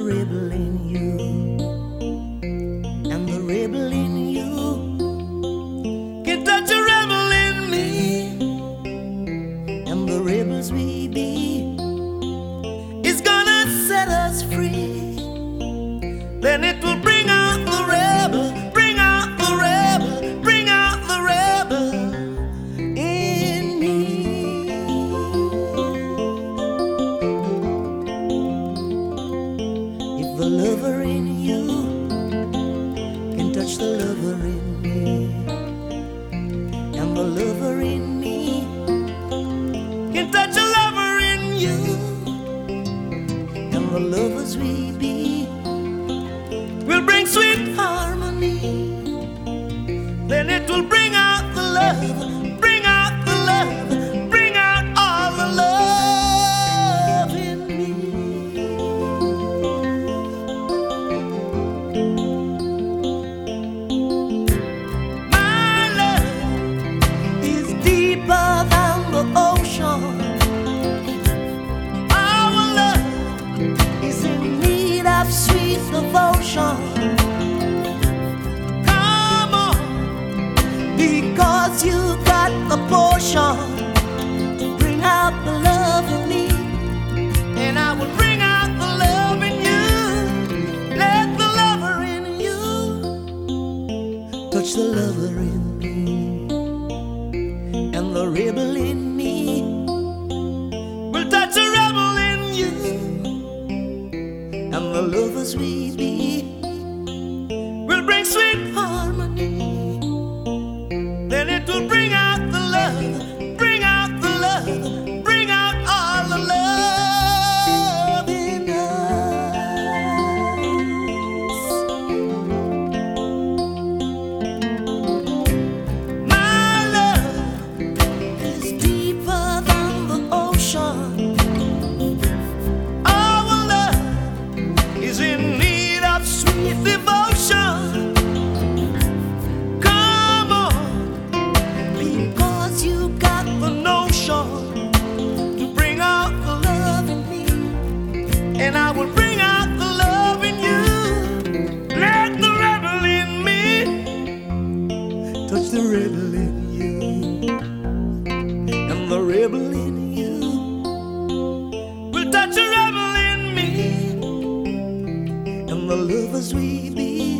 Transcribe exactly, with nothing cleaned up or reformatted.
rebel in you, and the rebel in you can touch a rebel in me, and the rebels we be is gonna set us free. Then it will bring out the rebel, bring out the rebel, bring out the rebel in me. If the lover in you can touch the lover in me, and the lover in me can touch a lover in you, and the lovers we be will bring sweet harmony. Then it will bring out the love, bring out the love, bring out all the love in me. My love is deeper than the ocean. Our love is in need of sweet devotion. Come on, because you got the potion to bring out the love in me, and I will bring out the love in you. Let the lover in you touch the lover in me, and the rebel in me will touch a rebel in you, and the lovers we be will bring sweet harmony. Then it will bring out the love, bring out the love, bring out all the love in us. My love is deeper than the ocean. Our love is in need of sweet devotion. Come on, because you got the notion to bring out the love in me, and I will bring out the love in you. Let the rebel in me touch the rebel in you, and the rebel in you will touch a rebel in me, and the lovers we be